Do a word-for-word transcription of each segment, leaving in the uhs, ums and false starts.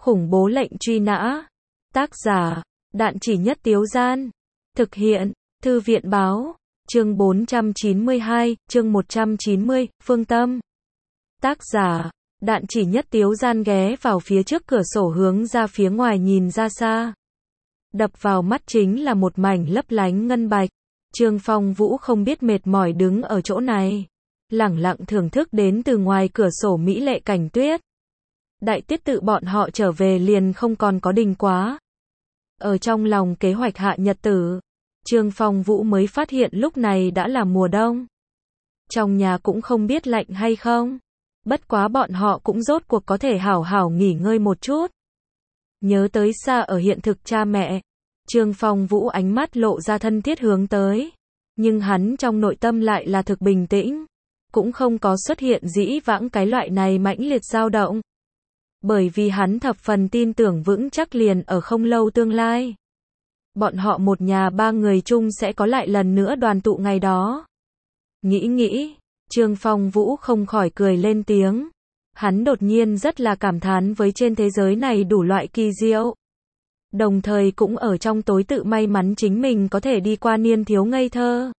Khủng bố lệnh truy nã. Tác giả, Đạn Chỉ Nhất Tiếu Gian. Thực hiện, Thư viện Báo. Chương bốn trăm chín mươi hai, chương một trăm chín mươi, Phương Tâm. Tác giả, Đạn Chỉ Nhất Tiếu Gian ghé vào phía trước cửa sổ hướng ra phía ngoài nhìn ra xa. Đập vào mắt chính là một mảnh lấp lánh ngân bạch. Trương Phong Vũ không biết mệt mỏi đứng ở chỗ này, lẳng lặng thưởng thức đến từ ngoài cửa sổ mỹ lệ cảnh tuyết. Đại tiết tự bọn họ trở về liền không còn có đình quá. Ở trong lòng kế hoạch hạ nhật tử, Trương Phong Vũ mới phát hiện lúc này đã là mùa đông. Trong nhà cũng không biết lạnh hay không. Bất quá bọn họ cũng rốt cuộc có thể hảo hảo nghỉ ngơi một chút. Nhớ tới xa ở hiện thực cha mẹ, Trương Phong Vũ ánh mắt lộ ra thân thiết hướng tới. Nhưng hắn trong nội tâm lại là thực bình tĩnh. Cũng không có xuất hiện dĩ vãng cái loại này mãnh liệt dao động. Bởi vì hắn thập phần tin tưởng vững chắc liền ở không lâu tương lai. Bọn họ một nhà ba người chung sẽ có lại lần nữa đoàn tụ ngày đó. Nghĩ nghĩ, Trương Phong Vũ không khỏi cười lên tiếng. Hắn đột nhiên rất là cảm thán với trên thế giới này đủ loại kỳ diệu. Đồng thời cũng ở trong tối tự may mắn chính mình có thể đi qua niên thiếu ngây thơ.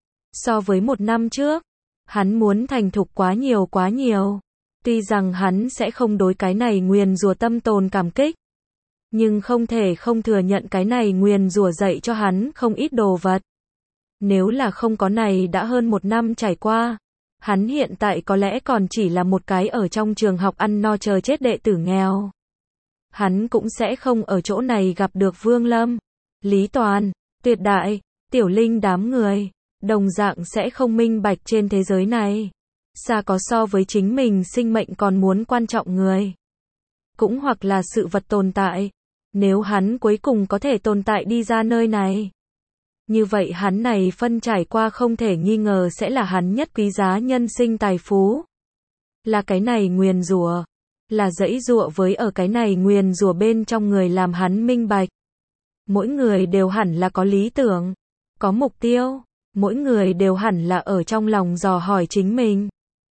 So với một năm trước, hắn muốn thành thục quá nhiều quá nhiều. Tuy rằng hắn sẽ không đối cái này nguyền rủa tâm tồn cảm kích, nhưng không thể không thừa nhận cái này nguyền rủa dạy cho hắn không ít đồ vật. Nếu là không có này đã hơn một năm trải qua, hắn hiện tại có lẽ còn chỉ là một cái ở trong trường học ăn no chờ chết đệ tử nghèo. Hắn cũng sẽ không ở chỗ này gặp được Vương Lâm, Lý Toàn, Tuyệt Đại, Tiểu Linh đám người, đồng dạng sẽ không minh bạch trên thế giới này. Xa có so với chính mình sinh mệnh còn muốn quan trọng người. Cũng hoặc là sự vật tồn tại. Nếu hắn cuối cùng có thể tồn tại đi ra nơi này. Như vậy hắn này phân trải qua không thể nghi ngờ sẽ là hắn nhất quý giá nhân sinh tài phú. Là cái này nguyền rủa. Là dẫy dụa với ở cái này nguyền rủa bên trong người làm hắn minh bạch. Mỗi người đều hẳn là có lý tưởng. Có mục tiêu. Mỗi người đều hẳn là ở trong lòng dò hỏi chính mình.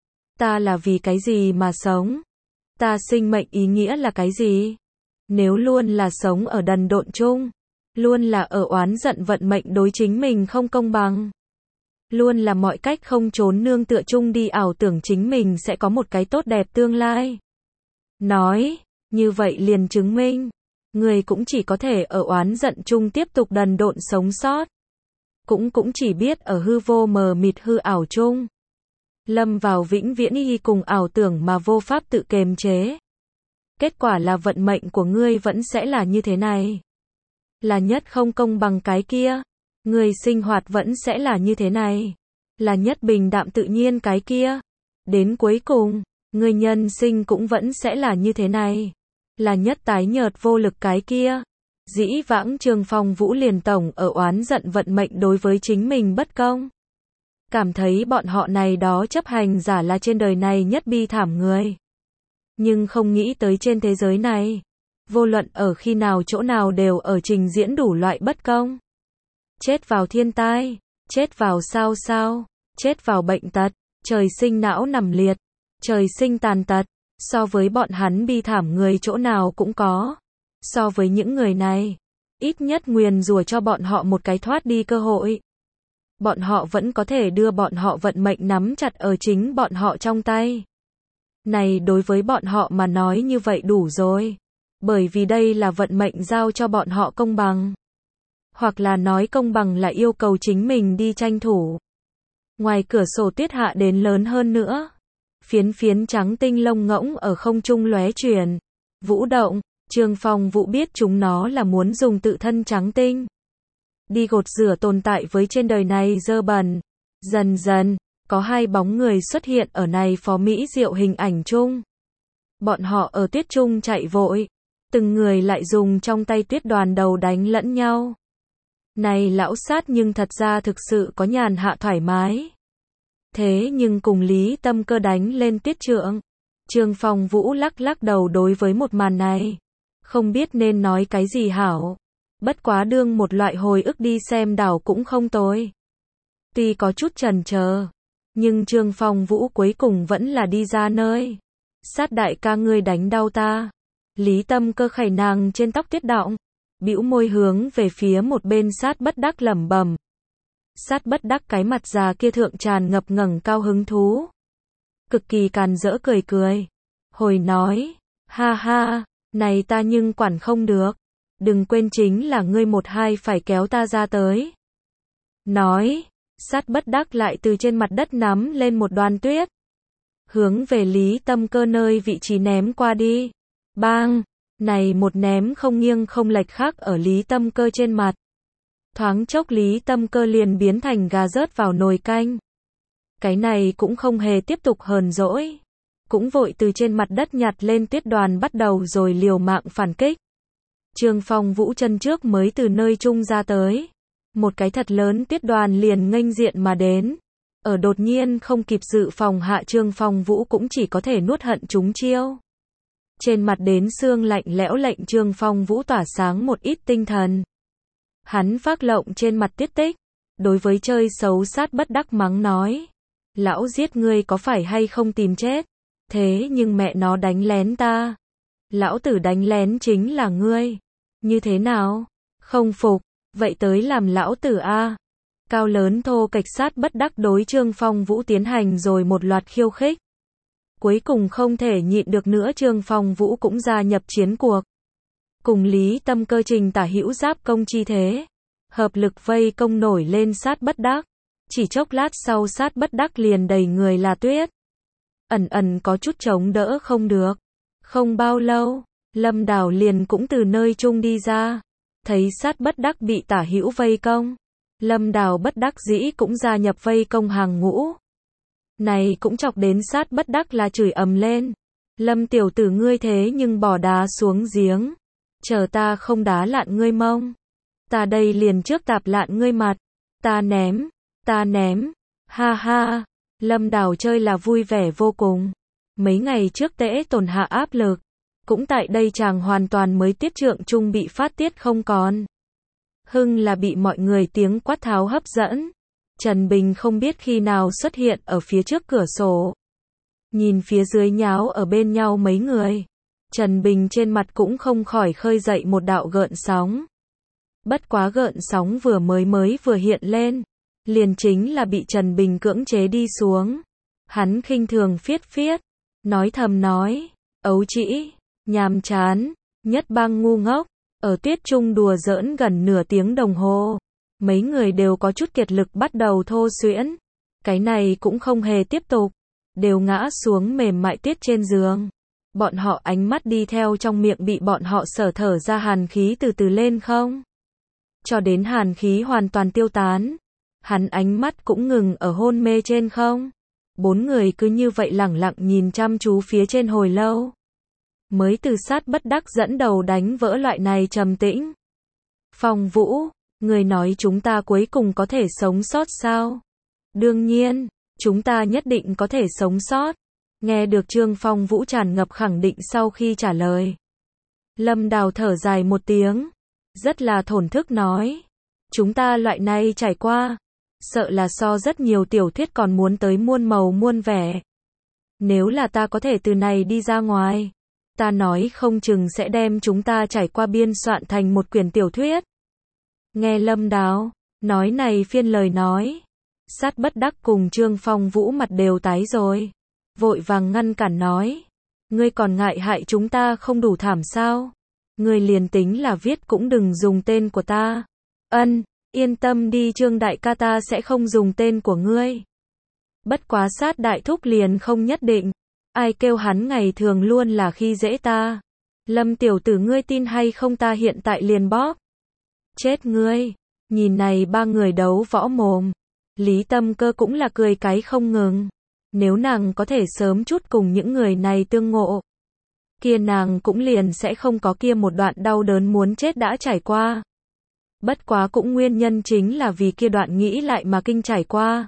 Ta là vì cái gì mà sống? Ta sinh mệnh ý nghĩa là cái gì? Nếu luôn là sống ở đần độn chung, luôn là ở oán giận vận mệnh đối chính mình không công bằng, luôn là mọi cách không trốn nương tựa chung đi ảo tưởng chính mình sẽ có một cái tốt đẹp tương lai. Nói, như vậy liền chứng minh, người cũng chỉ có thể ở oán giận chung tiếp tục đần độn sống sót. Cũng cũng chỉ biết ở hư vô mờ mịt hư ảo chung. Lâm vào vĩnh viễn y cùng ảo tưởng mà vô pháp tự kiềm chế. Kết quả là vận mệnh của ngươi vẫn sẽ là như thế này. Là nhất không công bằng cái kia. Người sinh hoạt vẫn sẽ là như thế này. Là nhất bình đạm tự nhiên cái kia. Đến cuối cùng, người nhân sinh cũng vẫn sẽ là như thế này. Là nhất tái nhợt vô lực cái kia. Dĩ vãng Trương Phong Vũ liền tổng ở oán giận vận mệnh đối với chính mình bất công. Cảm thấy bọn họ này đó chấp hành giả là trên đời này nhất bi thảm người. Nhưng không nghĩ tới trên thế giới này, vô luận ở khi nào chỗ nào đều ở trình diễn đủ loại bất công. Chết vào thiên tai, chết vào sao sao, chết vào bệnh tật, trời sinh não nằm liệt, trời sinh tàn tật, so với bọn hắn bi thảm người chỗ nào cũng có. So với những người này, ít nhất nguyền rủa cho bọn họ một cái thoát đi cơ hội. Bọn họ vẫn có thể đưa bọn họ vận mệnh nắm chặt ở chính bọn họ trong tay. Này đối với bọn họ mà nói như vậy đủ rồi. Bởi vì đây là vận mệnh giao cho bọn họ công bằng. Hoặc là nói công bằng là yêu cầu chính mình đi tranh thủ. Ngoài cửa sổ tuyết hạ đến lớn hơn nữa. Phiến phiến trắng tinh lông ngỗng ở không trung lóe chuyển. Vũ động, Trương Phong Vũ biết chúng nó là muốn dùng tự thân trắng tinh. Đi gột rửa tồn tại với trên đời này dơ bẩn. Dần dần, có hai bóng người xuất hiện ở này phó mỹ diệu hình ảnh chung. Bọn họ ở tuyết chung chạy vội. Từng người lại dùng trong tay tuyết đoàn đầu đánh lẫn nhau. Này lão sát nhưng thật ra thực sự có nhàn hạ thoải mái. Thế nhưng cùng Lý Tâm Cơ đánh lên tuyết trượng. Trương Phong Vũ lắc lắc đầu đối với một màn này. Không biết nên nói cái gì hảo. Bất quá đương một loại hồi ức đi xem đảo cũng không tồi. Tuy có chút chần chờ, nhưng Trương Phong Vũ cuối cùng vẫn là đi ra nơi. Sát đại ca ngươi đánh đau ta. Lý Tâm Cơ khẩy nàng trên tóc tuyết đọng, bĩu môi hướng về phía một bên Sát Bất Đắc lẩm bẩm. Sát Bất Đắc cái mặt già kia thượng tràn ngập ngẩng cao hứng thú, cực kỳ càn rỡ cười cười, hồi nói, ha ha, này ta nhưng quản không được, đừng quên chính là ngươi một hai phải kéo ta ra tới. Nói, Sát Bất Đắc lại từ trên mặt đất nắm lên một đoàn tuyết, hướng về Lý Tâm Cơ nơi vị trí ném qua đi. Bang, này một ném không nghiêng không lệch khác ở Lý Tâm Cơ trên mặt. Thoáng chốc Lý Tâm Cơ liền biến thành gà rớt vào nồi canh. Cái này cũng không hề tiếp tục hờn dỗi, cũng vội từ trên mặt đất nhặt lên tuyết đoàn bắt đầu rồi liều mạng phản kích. Trương Phong Vũ chân trước mới từ nơi trung ra tới, một cái thật lớn tuyết đoàn liền nghênh diện mà đến. Ở đột nhiên không kịp dự phòng hạ, Trương Phong Vũ cũng chỉ có thể nuốt hận chúng chiêu. Trên mặt đến xương lạnh lẽo lệnh Trương Phong Vũ tỏa sáng một ít tinh thần. Hắn phác lộng trên mặt tiết tích, đối với chơi xấu Sát Bất Đắc mắng nói, lão giết ngươi có phải hay không tìm chết, thế nhưng mẹ nó đánh lén ta. Lão tử đánh lén chính là ngươi, như thế nào, không phục, vậy tới làm lão tử a. Cao lớn thô kệch Sát Bất Đắc đối Trương Phong Vũ tiến hành rồi một loạt khiêu khích. Cuối cùng không thể nhịn được nữa, Trương Phong Vũ cũng gia nhập chiến cuộc. Cùng Lý Tâm Cơ trình tả hữu giáp công chi thế, hợp lực vây công nổi lên Sát Bất Đắc. Chỉ chốc lát sau Sát Bất Đắc liền đầy người là tuyết, ẩn ẩn có chút chống đỡ không được. Không bao lâu, Lâm Đào liền cũng từ nơi trung đi ra, thấy Sát Bất Đắc bị tả hữu vây công, Lâm Đào bất đắc dĩ cũng gia nhập vây công hàng ngũ. Này cũng chọc đến Sát Bất Đắc là chửi ầm lên, Lâm tiểu tử ngươi thế nhưng bỏ đá xuống giếng, chờ ta không đá lạn ngươi mông, ta đây liền trước tạp lạn ngươi mặt, ta ném, ta ném, ha ha. Lâm Đào chơi là vui vẻ vô cùng. Mấy ngày trước Tễ Tồn hạ áp lực, cũng tại đây chàng hoàn toàn mới tiết trượng trung bị phát tiết không còn. Hưng là bị mọi người tiếng quát tháo hấp dẫn. Trần Bình không biết khi nào xuất hiện ở phía trước cửa sổ, nhìn phía dưới nháo ở bên nhau mấy người, Trần Bình trên mặt cũng không khỏi khơi dậy một đạo gợn sóng. Bất quá gợn sóng vừa mới mới vừa hiện lên, liền chính là bị Trần Bình cưỡng chế đi xuống. Hắn khinh thường phiết phiết, nói thầm nói, ấu trĩ, nhàm chán, nhất bang ngu ngốc. Ở tuyết trung đùa giỡn gần nửa tiếng đồng hồ, mấy người đều có chút kiệt lực bắt đầu thô xuyễn. Cái này cũng không hề tiếp tục, đều ngã xuống mềm mại tuyết trên giường. Bọn họ ánh mắt đi theo trong miệng bị bọn họ sở thở ra hàn khí từ từ lên không, cho đến hàn khí hoàn toàn tiêu tán. Hắn ánh mắt cũng ngừng ở hôn mê trên không. Bốn người cứ như vậy lẳng lặng nhìn chăm chú phía trên hồi lâu, mới từ Sát Bất Đắc dẫn đầu đánh vỡ loại này trầm tĩnh. Phong Vũ, người nói chúng ta cuối cùng có thể sống sót sao? Đương nhiên, chúng ta nhất định có thể sống sót. Nghe được Trương Phong Vũ tràn ngập khẳng định sau khi trả lời, Lâm Đào thở dài một tiếng, rất là thổn thức nói, chúng ta loại này trải qua, sợ là so rất nhiều tiểu thuyết còn muốn tới muôn màu muôn vẻ. Nếu là ta có thể từ này đi ra ngoài, ta nói không chừng sẽ đem chúng ta trải qua biên soạn thành một quyển tiểu thuyết. Nghe Lâm Đào nói này phiên lời nói, Sát Bất Đắc cùng Trương Phong Vũ mặt đều tái rồi, vội vàng ngăn cản nói, ngươi còn ngại hại chúng ta không đủ thảm sao? Ngươi liền tính là viết cũng đừng dùng tên của ta. Ân, yên tâm đi Trương đại ca, ta sẽ không dùng tên của ngươi. Bất quá Sát đại thúc liền không nhất định, ai kêu hắn ngày thường luôn là khi dễ ta. Lâm tiểu tử ngươi tin hay không ta hiện tại liền bóp chết ngươi. Nhìn này ba người đấu võ mồm, Lý Tâm Cơ cũng là cười cái không ngừng. Nếu nàng có thể sớm chút cùng những người này tương ngộ, kia nàng cũng liền sẽ không có kia một đoạn đau đớn muốn chết đã trải qua. Bất quá cũng nguyên nhân chính là vì kia đoạn nghĩ lại mà kinh trải qua,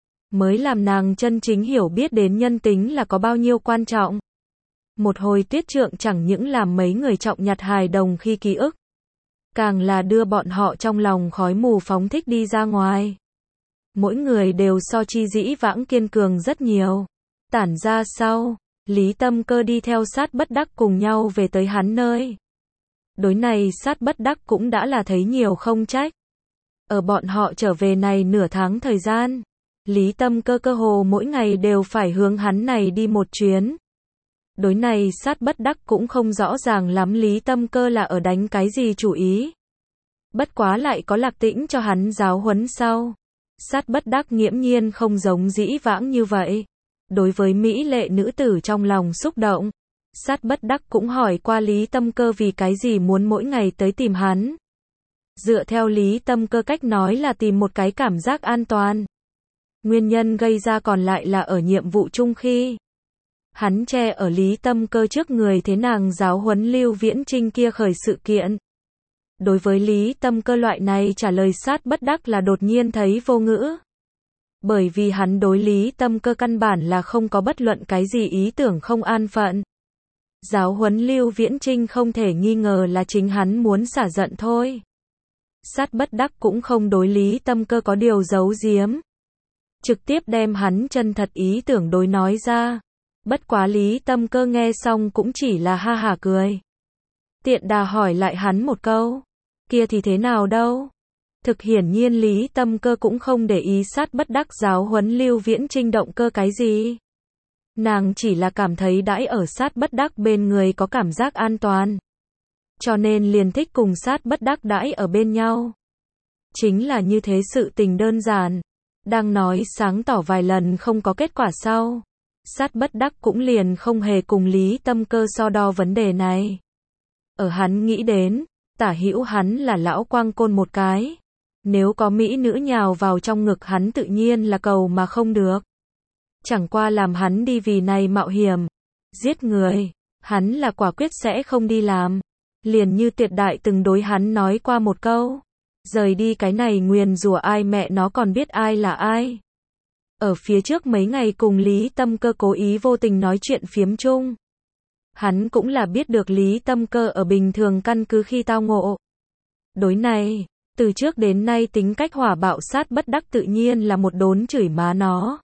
mới làm nàng chân chính hiểu biết đến nhân tính là có bao nhiêu quan trọng. Một hồi tuyết trượng chẳng những làm mấy người trọng nhặt hài đồng khi ký ức, càng là đưa bọn họ trong lòng khói mù phóng thích đi ra ngoài. Mỗi người đều so chi dĩ vãng kiên cường rất nhiều. Tản ra sau, Lý Tâm Cơ đi theo Sát Bất Đắc cùng nhau về tới hắn nơi. Đối này Sát Bất Đắc cũng đã là thấy nhiều không trách. Ở bọn họ trở về này nửa tháng thời gian, Lý Tâm Cơ cơ hồ mỗi ngày đều phải hướng hắn này đi một chuyến. Đối này Sát Bất Đắc cũng không rõ ràng lắm Lý Tâm Cơ là ở đánh cái gì chủ ý. Bất quá lại có Lạc Tĩnh cho hắn giáo huấn sau. Sát Bất Đắc nghiễm nhiên không giống dĩ vãng như vậy. Đối với mỹ lệ nữ tử trong lòng xúc động, Sát Bất Đắc cũng hỏi qua Lý Tâm Cơ vì cái gì muốn mỗi ngày tới tìm hắn. Dựa theo Lý Tâm Cơ cách nói là tìm một cái cảm giác an toàn. Nguyên nhân gây ra còn lại là ở nhiệm vụ chung khi hắn che ở Lý Tâm Cơ trước người thế nàng giáo huấn Lưu Viễn Trinh kia khởi sự kiện. Đối với Lý Tâm Cơ loại này trả lời Sát Bất Đắc là đột nhiên thấy vô ngữ. Bởi vì hắn đối Lý Tâm Cơ căn bản là không có bất luận cái gì ý tưởng không an phận. Giáo huấn Lưu Viễn Trinh không thể nghi ngờ là chính hắn muốn xả giận thôi. Sát Bất Đắc cũng không đối Lý Tâm Cơ có điều giấu giếm. Trực tiếp đem hắn chân thật ý tưởng đối nói ra. Bất quá Lý Tâm Cơ nghe xong cũng chỉ là ha hả cười. Tiện đà hỏi lại hắn một câu. Kia thì thế nào đâu? Thực hiển nhiên Lý Tâm Cơ cũng không để ý Sát Bất Đắc giáo huấn Lưu Viễn Trinh động cơ cái gì. Nàng chỉ là cảm thấy đãi ở Sát Bất Đắc bên người có cảm giác an toàn. Cho nên liền thích cùng Sát Bất Đắc đãi ở bên nhau. Chính là như thế sự tình đơn giản. Đang nói sáng tỏ vài lần không có kết quả sau. Sát Bất Đắc cũng liền không hề cùng Lý Tâm Cơ so đo vấn đề này. Ở hắn nghĩ đến, tả hữu hắn là lão quang côn một cái. Nếu có mỹ nữ nhào vào trong ngực hắn tự nhiên là cầu mà không được. Chẳng qua làm hắn đi vì này mạo hiểm, giết người, hắn là quả quyết sẽ không đi làm. Liền như Tiệt Đại từng đối hắn nói qua một câu. Rời đi cái này nguyền rủa ai mẹ nó còn biết ai là ai. Ở phía trước mấy ngày cùng Lý Tâm Cơ cố ý vô tình nói chuyện phiếm chung. Hắn cũng là biết được Lý Tâm Cơ ở bình thường căn cứ khi tao ngộ. Đối này, từ trước đến nay tính cách hỏa bạo Sát Bất Đắc tự nhiên là một đốn chửi má nó.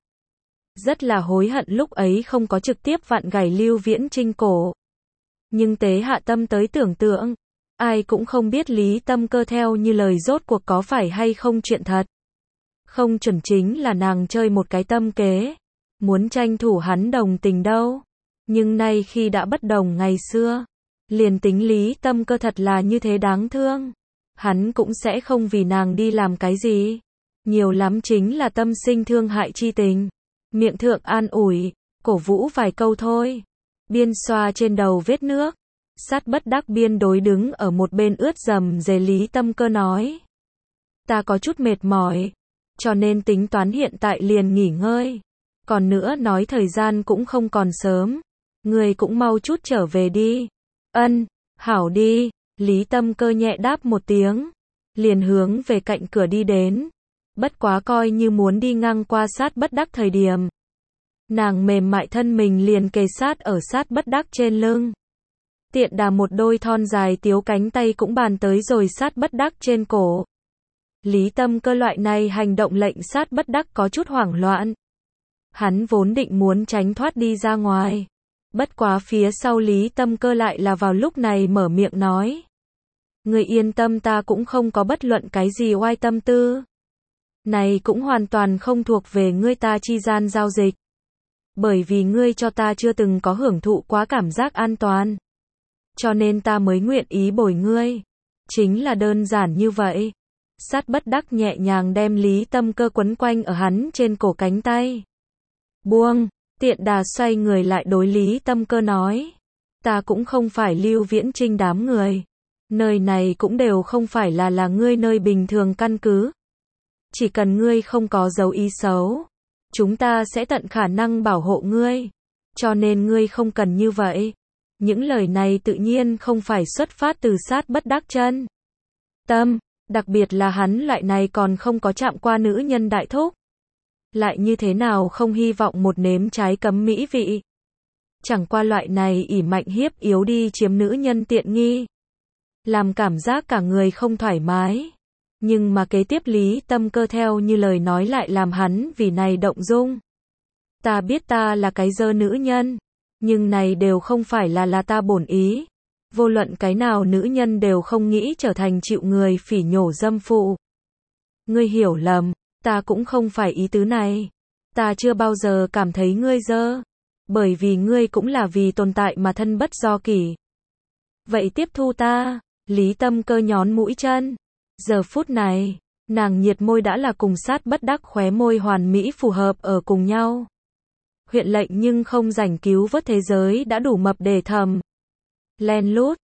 Rất là hối hận lúc ấy không có trực tiếp vặn gảy Lưu Viễn Trinh cổ. Nhưng tế hạ tâm tới tưởng tượng, ai cũng không biết Lý Tâm Cơ theo như lời rốt cuộc có phải hay không chuyện thật. Không chuẩn chính là nàng chơi một cái tâm kế, muốn tranh thủ hắn đồng tình đâu. Nhưng nay khi đã bất đồng ngày xưa, liền tính Lý Tâm Cơ thật là như thế đáng thương, hắn cũng sẽ không vì nàng đi làm cái gì. Nhiều lắm chính là tâm sinh thương hại chi tình, miệng thượng an ủi, cổ vũ vài câu thôi. Biên xoa trên đầu vết nước, Sát Bất Đắc biên đối đứng ở một bên ướt dầm dề Lý Tâm Cơ nói. Ta có chút mệt mỏi, cho nên tính toán hiện tại liền nghỉ ngơi. Còn nữa nói thời gian cũng không còn sớm, người cũng mau chút trở về đi. Ân, hảo đi, Lý Tâm Cơ nhẹ đáp một tiếng, liền hướng về cạnh cửa đi đến. Bất quá coi như muốn đi ngang qua Sát Bất Đắc thời điểm. Nàng mềm mại thân mình liền kề sát ở Sát Bất Đắc trên lưng. Tiện đà một đôi thon dài tiếu cánh tay cũng bàn tới rồi Sát Bất Đắc trên cổ. Lý Tâm Cơ loại này hành động lệnh Sát Bất Đắc có chút hoảng loạn. Hắn vốn định muốn tránh thoát đi ra ngoài. Bất quá phía sau Lý Tâm Cơ lại là vào lúc này mở miệng nói. Người yên tâm, ta cũng không có bất luận cái gì oai tâm tư. Này cũng hoàn toàn không thuộc về ngươi ta chi gian giao dịch. Bởi vì ngươi cho ta chưa từng có hưởng thụ quá cảm giác an toàn. Cho nên ta mới nguyện ý bồi ngươi. Chính là đơn giản như vậy. Sát Bất Đắc nhẹ nhàng đem Lý Tâm Cơ quấn quanh ở hắn trên cổ cánh tay. Buông, tiện đà xoay người lại đối Lý Tâm Cơ nói. Ta cũng không phải Lưu Viễn Trinh đám người. Nơi này cũng đều không phải là là ngươi nơi bình thường căn cứ. Chỉ cần ngươi không có dấu ý xấu, chúng ta sẽ tận khả năng bảo hộ ngươi. Cho nên ngươi không cần như vậy. Những lời này tự nhiên không phải xuất phát từ Sát Bất Đắc chân tâm, đặc biệt là hắn loại này còn không có chạm qua nữ nhân đại thúc. Lại như thế nào không hy vọng một nếm trái cấm mỹ vị. Chẳng qua loại này ỷ mạnh hiếp yếu đi chiếm nữ nhân tiện nghi. Làm cảm giác cả người không thoải mái. Nhưng mà kế tiếp Lý Tâm Cơ theo như lời nói lại làm hắn vì này động dung. Ta biết ta là cái dơ nữ nhân. Nhưng này đều không phải là là ta bổn ý. Vô luận cái nào nữ nhân đều không nghĩ trở thành chịu người phỉ nhổ dâm phụ. Ngươi hiểu lầm, ta cũng không phải ý tứ này. Ta chưa bao giờ cảm thấy ngươi dơ. Bởi vì ngươi cũng là vì tồn tại mà thân bất do kỷ. Vậy tiếp thu ta. Lý Tâm Cơ nhón mũi chân. Giờ phút này, nàng nhiệt môi đã là cùng sát bất đắc khóe môi hoàn mỹ phù hợp ở cùng nhau. Huyện lệnh nhưng không rảnh cứu vớt thế giới đã đủ mập để thầm. Len lút,